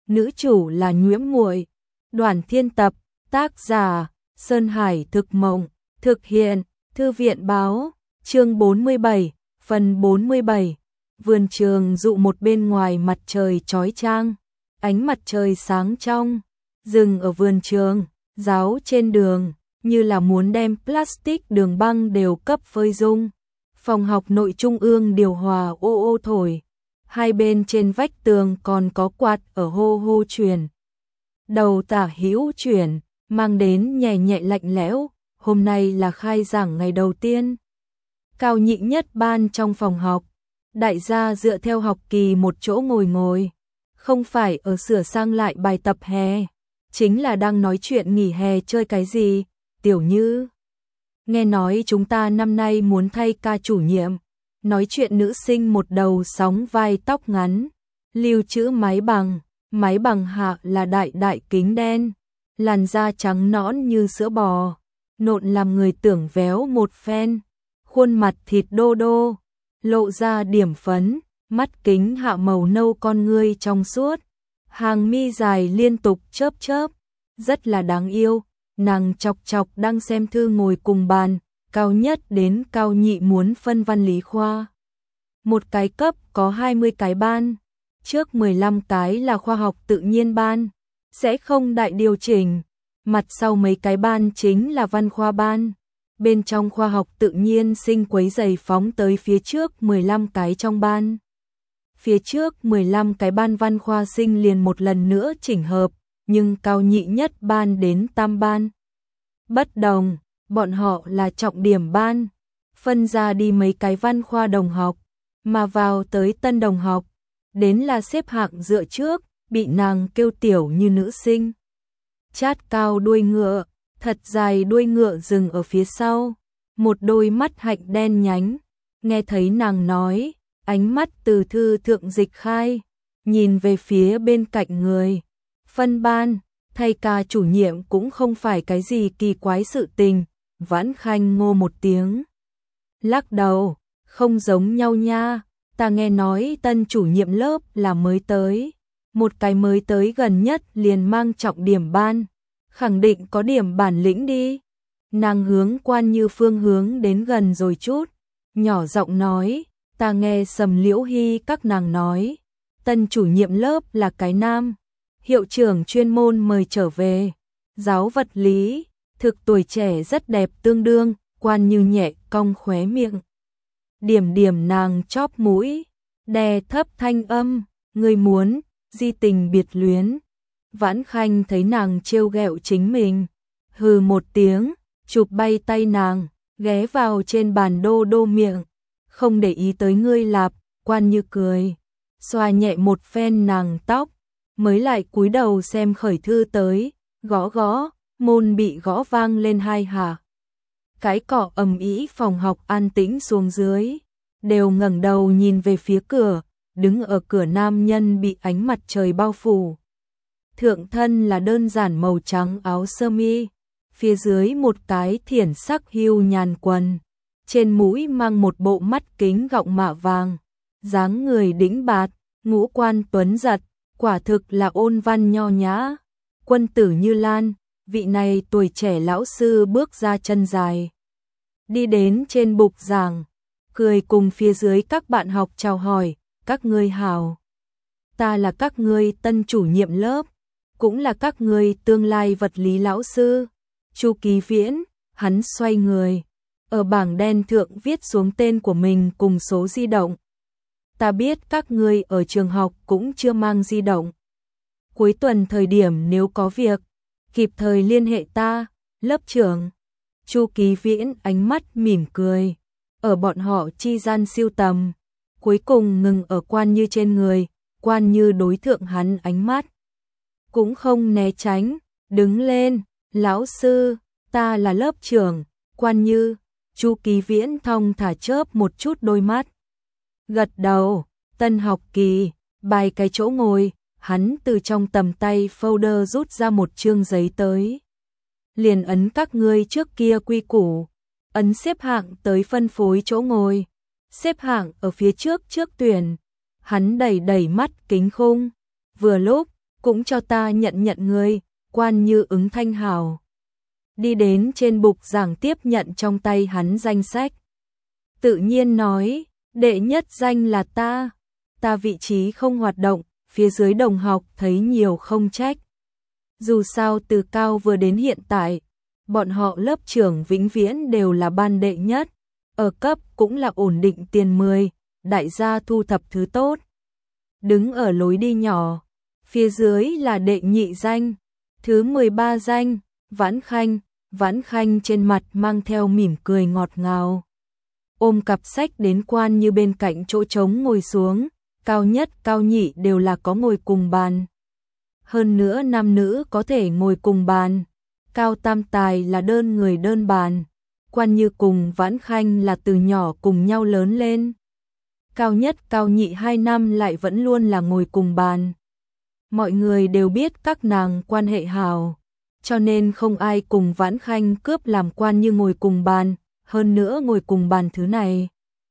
nữ chủ là Nhuễm Muội. Đoàn Thiên Tập, tác giả Sơn Hải Thực Mộng, thực hiện Thư viện Báo, chương 47, phần 47. Vườn trường dụ một bên ngoài mặt trời chói chang, ánh mặt trời sáng trong, rừng ở vườn trường, giáo trên đường, như là muốn đem plastic đường băng đều cấp phơi dung. Phòng học nội trung ương điều hòa ô ô thổi, hai bên trên vách tường còn có quạt ở hô hô chuyển. Đầu tả hữu chuyển, mang đến nhẹ nhẹ lạnh lẽo, hôm nay là khai giảng ngày đầu tiên. Cao nhị nhất ban trong phòng học, đại gia dựa theo học kỳ một chỗ ngồi, không phải ở sửa sang lại bài tập hè, chính là đang nói chuyện nghỉ hè chơi cái gì. Tiểu Như, nghe nói chúng ta năm nay muốn thay ca chủ nhiệm. Nói chuyện nữ sinh một đầu sóng vai tóc ngắn, lưu chữ máy bằng hạ là đại đại kính đen, làn da trắng nõn như sữa bò, nộn làm người tưởng véo một phen, khuôn mặt thịt đô đô, lộ ra điểm phấn, mắt kính hạ màu nâu con ngươi trong suốt, hàng mi dài liên tục chớp chớp, rất là đáng yêu. Nàng chọc chọc đang xem thư ngồi cùng bàn, cao nhất đến cao nhị muốn phân văn lý khoa. Một cái cấp có 20 cái ban, trước 15 cái là khoa học tự nhiên ban, sẽ không đại điều chỉnh, mặt sau mấy cái ban chính là văn khoa ban. Bên trong khoa học tự nhiên sinh quấy giày phóng tới phía trước 15 cái trong ban. Phía trước 15 cái ban văn khoa sinh liền một lần nữa chỉnh hợp, nhưng cao nhị nhất ban đến tam ban. Bất đồng, bọn họ là trọng điểm ban, phân ra đi mấy cái văn khoa đồng học, mà vào tới tân đồng học, đến là xếp hạng dựa trước, bị nàng kêu tiểu như nữ sinh. Chát cao đuôi ngựa, thật dài đuôi ngựa dừng ở phía sau, một đôi mắt hạnh đen nhánh, nghe thấy nàng nói, ánh mắt từ thư thượng dịch khai, nhìn về phía bên cạnh người. Phân ban, thay ca chủ nhiệm cũng không phải cái gì kỳ quái sự tình, Vãn Khanh ngô một tiếng. Lắc đầu, không giống nhau nha, ta nghe nói tân chủ nhiệm lớp là mới tới, một cái mới tới gần nhất liền mang trọng điểm ban, khẳng định có điểm bản lĩnh đi. Nàng hướng Quan Như Phương hướng đến gần rồi chút, nhỏ giọng nói, ta nghe Sầm Liễu Hy các nàng nói, tân chủ nhiệm lớp là cái nam. Hiệu trưởng chuyên môn mời trở về, giáo vật lý, thực tuổi trẻ rất đẹp tương đương, Quan Như nhẹ cong khóe miệng. Điểm điểm nàng chóp mũi, đè thấp thanh âm, người muốn, di tình biệt luyến. Vãn Khanh thấy nàng trêu ghẹo chính mình, hừ một tiếng, chụp bay tay nàng, ghé vào trên bàn đô đô miệng, không để ý tới ngươi lạp. Quan Như cười, xoa nhẹ một phen nàng tóc, mới lại cúi đầu xem khởi thư tới, gõ gõ, môn bị gõ vang lên hai hạ. Cái cọ ầm ĩ phòng học an tĩnh xuống dưới, đều ngẩng đầu nhìn về phía cửa, đứng ở cửa nam nhân bị ánh mặt trời bao phủ. Thượng thân là đơn giản màu trắng áo sơ mi, phía dưới một cái thiển sắc hưu nhàn quần, trên mũi mang một bộ mắt kính gọng mạ vàng, dáng người đĩnh bạt, ngũ quan tuấn giật. Quả thực là ôn văn nho nhã, quân tử như Lan, vị này tuổi trẻ lão sư bước ra chân dài. Đi đến trên bục giảng, cười cùng phía dưới các bạn học chào hỏi, các ngươi hảo. Ta là các ngươi tân chủ nhiệm lớp, cũng là các ngươi tương lai vật lý lão sư. Chu Kỳ Viễn, hắn xoay người, ở bảng đen thượng viết xuống tên của mình cùng số di động. Ta biết các ngươi ở trường học cũng chưa mang di động. Cuối tuần thời điểm nếu có việc, kịp thời liên hệ ta, lớp trưởng. Chu Kỳ Viễn ánh mắt mỉm cười, ở bọn họ chi gian siêu tầm, cuối cùng ngừng ở Quan Như trên người, Quan Như đối thượng hắn ánh mắt. Cũng không né tránh, đứng lên, lão sư, ta là lớp trưởng, Quan Như. Chu Kỳ Viễn thong thả chớp một chút đôi mắt. Gật đầu, tân học kỳ, bài cái chỗ ngồi, hắn từ trong tầm tay folder rút ra một chương giấy tới. Liền ấn các ngươi trước kia quy củ, ấn xếp hạng tới phân phối chỗ ngồi, xếp hạng ở phía trước tuyển. Hắn đẩy đẩy mắt kính khung, vừa lúc, cũng cho ta nhận nhận ngươi. Quan Như ứng thanh hào. Đi đến trên bục giảng tiếp nhận trong tay hắn danh sách. Tự nhiên nói, đệ nhất danh là ta vị trí không hoạt động, phía dưới đồng học thấy nhiều không trách. Dù sao từ cao vừa đến hiện tại, bọn họ lớp trưởng vĩnh viễn đều là ban đệ nhất, ở cấp cũng là ổn định tiền 10, đại gia thu thập thứ tốt. Đứng ở lối đi nhỏ, phía dưới là đệ nhị danh, thứ 13 danh, Vãn Khanh trên mặt mang theo mỉm cười ngọt ngào. Ôm cặp sách đến Quan Như bên cạnh chỗ trống ngồi xuống, cao nhất cao nhị đều là có ngồi cùng bàn. Hơn nữa nam nữ có thể ngồi cùng bàn, cao tam tài là đơn người đơn bàn. Quan Như cùng Vãn Khanh là từ nhỏ cùng nhau lớn lên. Cao nhất cao nhị 2 năm lại vẫn luôn là ngồi cùng bàn. Mọi người đều biết các nàng quan hệ hảo, cho nên không ai cùng Vãn Khanh cướp làm Quan Như ngồi cùng bàn, hơn nữa ngồi cùng bàn thứ này.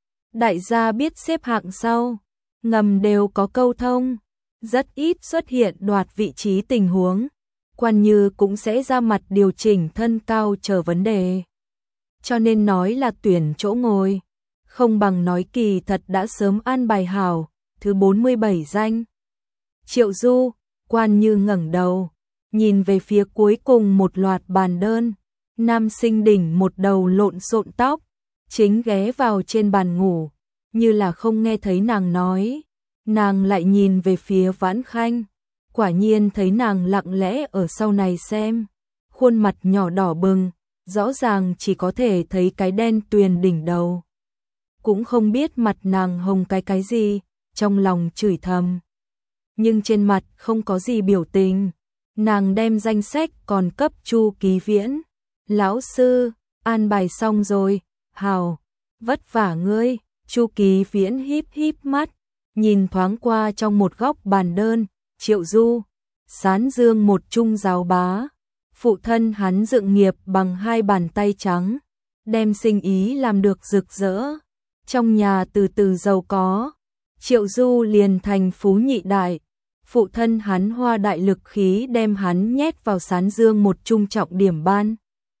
Đại gia biết xếp hạng sau, ngầm đều có câu thông, rất ít xuất hiện đoạt vị trí tình huống. Quan Như cũng sẽ ra mặt điều chỉnh thân cao chờ vấn đề. Cho nên nói là tuyển chỗ ngồi, không bằng nói kỳ thật đã sớm an bài hảo, thứ 47 danh. Triệu Du, Quan Như ngẩng đầu, nhìn về phía cuối cùng một loạt bàn đơn, nam sinh đỉnh một đầu lộn xộn tóc, chính ghé vào trên bàn ngủ, như là không nghe thấy nàng nói. Nàng lại nhìn về phía Vãn Khanh, quả nhiên thấy nàng lặng lẽ ở sau này xem, khuôn mặt nhỏ đỏ bừng, rõ ràng chỉ có thể thấy cái đen tuyền đỉnh đầu. Cũng không biết mặt nàng hồng cái gì, trong lòng chửi thầm. Nhưng trên mặt không có gì biểu tình, nàng đem danh sách còn cấp Chu Ký Viễn. Lão sư, an bài xong rồi, hào, vất vả ngươi. Chu Ký Viễn híp mắt, nhìn thoáng qua trong một góc bàn đơn, Triệu Du, Sán Dương một trung giáo bá. Phụ thân hắn dựng nghiệp bằng 2 bàn tay trắng, đem sinh ý làm được rực rỡ, trong nhà từ từ giàu có. Triệu Du liền thành phú nhị đại, phụ thân hắn hoa đại lực khí đem hắn nhét vào Sán Dương một trung trọng điểm ban.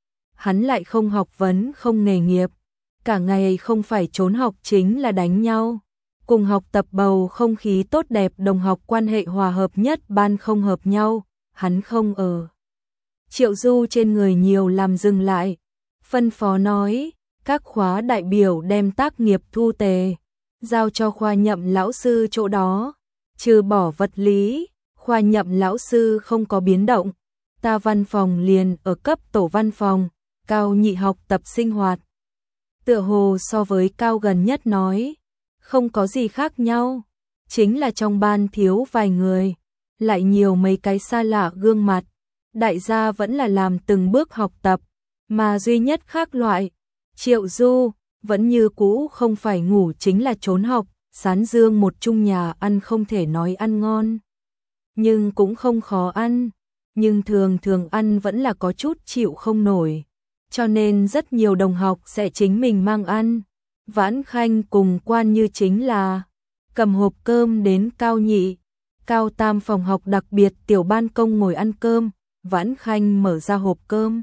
Hắn lại không học vấn không nghề nghiệp, cả ngày không phải trốn học chính là đánh nhau. Cùng học tập bầu không khí tốt đẹp, đồng học quan hệ hòa hợp nhất ban không hợp nhau, hắn không ở. Triệu Du trên người nhiều làm dừng lại, phân phó nói, các khóa đại biểu đem tác nghiệp thu tề, giao cho khoa nhậm lão sư chỗ đó, trừ bỏ vật lý, khoa nhậm lão sư không có biến động, ta văn phòng liền ở cấp tổ văn phòng, cao nhị học tập sinh hoạt. Tựa hồ so với cao gần nhất nói, không có gì khác nhau, chính là trong ban thiếu vài người, lại nhiều mấy cái xa lạ gương mặt. Đại gia vẫn là làm từng bước học tập, mà duy nhất khác loại, Triệu Du, vẫn như cũ không phải ngủ chính là trốn học. Sán Dương một chung nhà ăn không thể nói ăn ngon, nhưng cũng không khó ăn, nhưng thường ăn vẫn là có chút chịu không nổi, cho nên rất nhiều đồng học sẽ chính mình mang ăn. Vãn Khanh cùng Quan Như chính là cầm hộp cơm đến cao nhị, cao tam phòng học đặc biệt tiểu ban công ngồi ăn cơm. Vãn Khanh mở ra hộp cơm,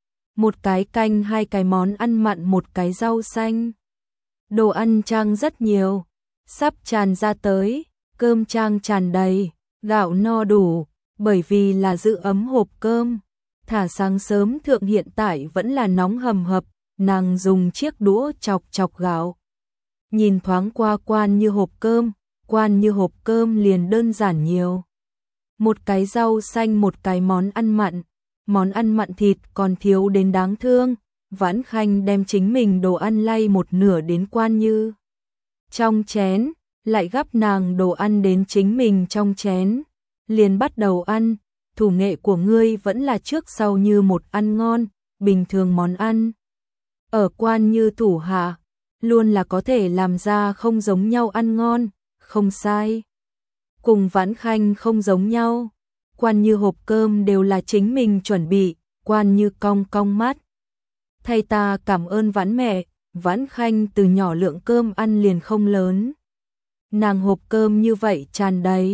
một cái canh, 2 cái món ăn mặn, một cái rau xanh. Đồ ăn trang rất nhiều, sắp tràn ra tới, cơm trang tràn đầy, gạo no đủ, bởi vì là giữ ấm hộp cơm. Thả sáng sớm thượng hiện tại vẫn là nóng hầm hập, nàng dùng chiếc đũa chọc gạo. Nhìn thoáng qua Quan Như hộp cơm liền đơn giản nhiều. Một cái rau xanh, một cái món ăn mặn thịt còn thiếu đến đáng thương. Vãn Khanh đem chính mình đồ ăn lay một nửa đến Quan Như trong chén, lại gắp nàng đồ ăn đến chính mình trong chén, liền bắt đầu ăn. Thủ nghệ của ngươi vẫn là trước sau như một ăn ngon, bình thường món ăn ở Quan Như thủ hạ luôn là có thể làm ra không giống nhau ăn ngon, không sai. Cùng Vãn Khanh không giống nhau, Quan Như hộp cơm đều là chính mình chuẩn bị. Quan Như cong mắt, thay ta cảm ơn Vãn mẹ. Vãn Khanh từ nhỏ lượng cơm ăn liền không lớn, nàng hộp cơm như vậy tràn đầy,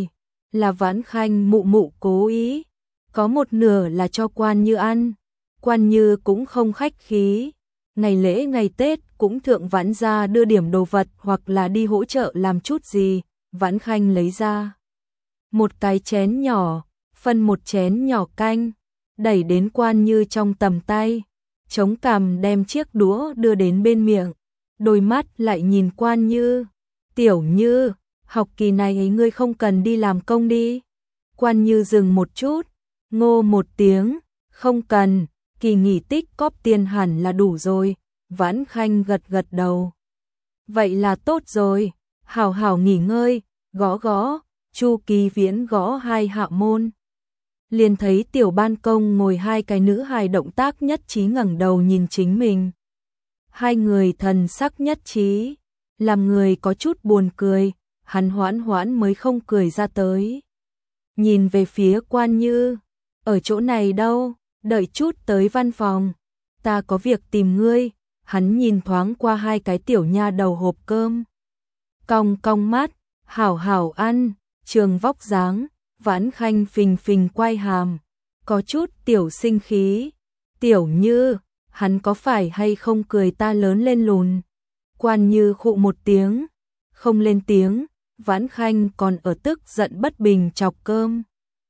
là Vãn Khanh mụ mụ cố ý, có một nửa là cho Quan Như ăn. Quan Như cũng không khách khí, ngày lễ ngày Tết cũng thượng Vãn gia đưa điểm đồ vật hoặc là đi hỗ trợ làm chút gì. Vãn Khanh lấy ra một cái chén nhỏ, phân một chén nhỏ canh, đẩy đến Quan Như trong tầm tay, chống cằm đem chiếc đũa đưa đến bên miệng, đôi mắt lại nhìn Quan Như. Tiểu Như, học kỳ này ấy ngươi không cần đi làm công đi. Quan Như dừng một chút, ngô một tiếng, không cần, kỳ nghỉ tích cóp tiền hẳn là đủ rồi. Vãn Khanh gật gật đầu. Vậy là tốt rồi, hảo hảo nghỉ ngơi, gõ gõ. Chu Kỳ Viễn gõ hai hạ môn. Liền thấy tiểu ban công ngồi hai cái nữ hài động tác nhất trí ngẩng đầu nhìn chính mình. Hai người thần sắc nhất trí, làm người có chút buồn cười, hắn hoãn hoãn mới không cười ra tới. Nhìn về phía Quan Như, ở chỗ này đâu, đợi chút tới văn phòng, ta có việc tìm ngươi. Hắn nhìn thoáng qua hai cái tiểu nha đầu hộp cơm. Cong cong mắt, hảo hảo ăn, trường vóc dáng. Vãn Khanh phình phình quay hàm, có chút tiểu sinh khí. Tiểu Như, hắn có phải hay không cười ta lớn lên lùn? Quan Như khụ một tiếng, không lên tiếng. Vãn Khanh còn ở tức giận bất bình chọc cơm,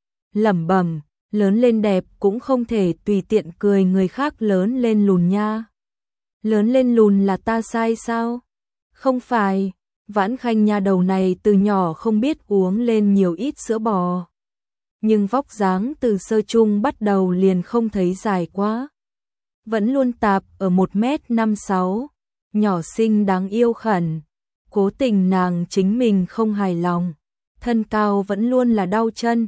lẩm bẩm, lớn lên đẹp cũng không thể tùy tiện cười người khác lớn lên lùn nha. Lớn lên lùn là ta sai sao? Không phải, Vãn Khanh nha đầu này từ nhỏ không biết uống lên nhiều ít sữa bò. Nhưng vóc dáng từ sơ chung bắt đầu liền không thấy dài quá. Vẫn luôn tạp ở 1m56, nhỏ xinh đáng yêu khẩn. Cố tình nàng chính mình không hài lòng. Thân cao vẫn luôn là đau chân,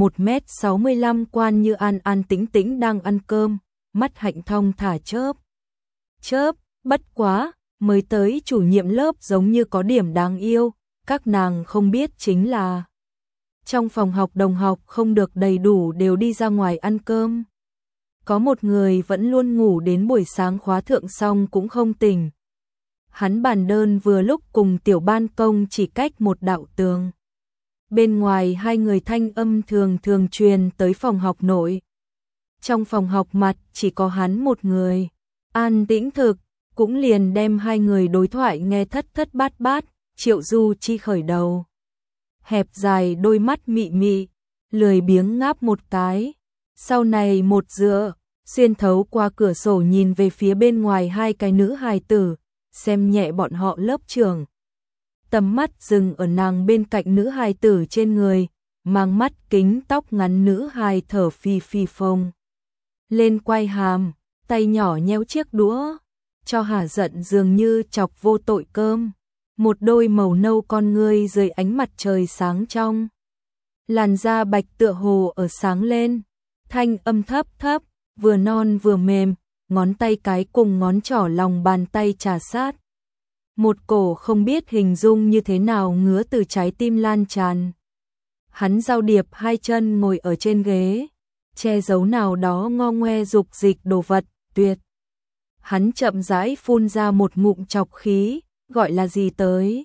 1m65. Quan Như an an tĩnh tĩnh đang ăn cơm, mắt hạnh thong thả chớp. Chớp, bất quá, mới tới chủ nhiệm lớp giống như có điểm đáng yêu, các nàng không biết chính là trong phòng học đồng học không được đầy đủ đều đi ra ngoài ăn cơm. Có một người vẫn luôn ngủ đến buổi sáng khóa thượng xong cũng không tỉnh. Hắn bàn đơn vừa lúc cùng tiểu ban công chỉ cách một đạo tường. Bên ngoài hai người thanh âm thường thường truyền tới phòng học nội. Trong phòng học mặt chỉ có hắn một người, an tĩnh thực, cũng liền đem hai người đối thoại nghe thất thất bát bát. Triệu Du Chi khởi đầu, hẹp dài đôi mắt mị mị, lười biếng ngáp một cái, sau này một dựa, xuyên thấu qua cửa sổ nhìn về phía bên ngoài hai cái nữ hài tử, xem nhẹ bọn họ lớp trưởng. Tầm mắt dừng ở nàng bên cạnh nữ hài tử trên người, mang mắt kính tóc ngắn nữ hài thở phì phì phồng lên quay hàm, tay nhỏ nhéo chiếc đũa, cho hả giận dường như chọc vô tội cơm. Một đôi màu nâu con ngươi dưới ánh mặt trời sáng trong, làn da bạch tựa hồ ở sáng lên, thanh âm thấp thấp, vừa non vừa mềm, ngón tay cái cùng ngón trỏ lòng bàn tay trà sát. Một cổ không biết hình dung như thế nào ngứa từ trái tim lan tràn. Hắn giao điệp hai chân ngồi ở trên ghế, che giấu nào đó ngo ngoe dục dịch đồ vật, tuyệt. Hắn chậm rãi phun ra một ngụm chọc khí, gọi là gì tới?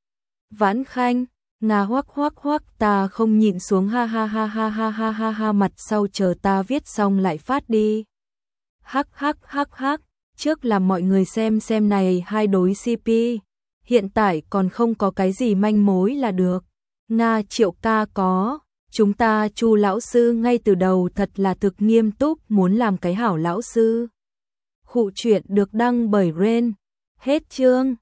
Vãn Khanh, ngà hoắc hoắc hoắc, ta không nhịn xuống, ha ha ha ha ha ha ha ha, mặt sau chờ ta viết xong lại phát đi. Hắc hắc hắc hắc, trước làm mọi người xem này hai đối CP, hiện tại còn không có cái gì manh mối là được. Nga Triệu ca có, chúng ta Chu lão sư ngay từ đầu thật là thực nghiêm túc muốn làm cái hảo lão sư. Khụ truyện được đăng bởi Ren. Hết chương.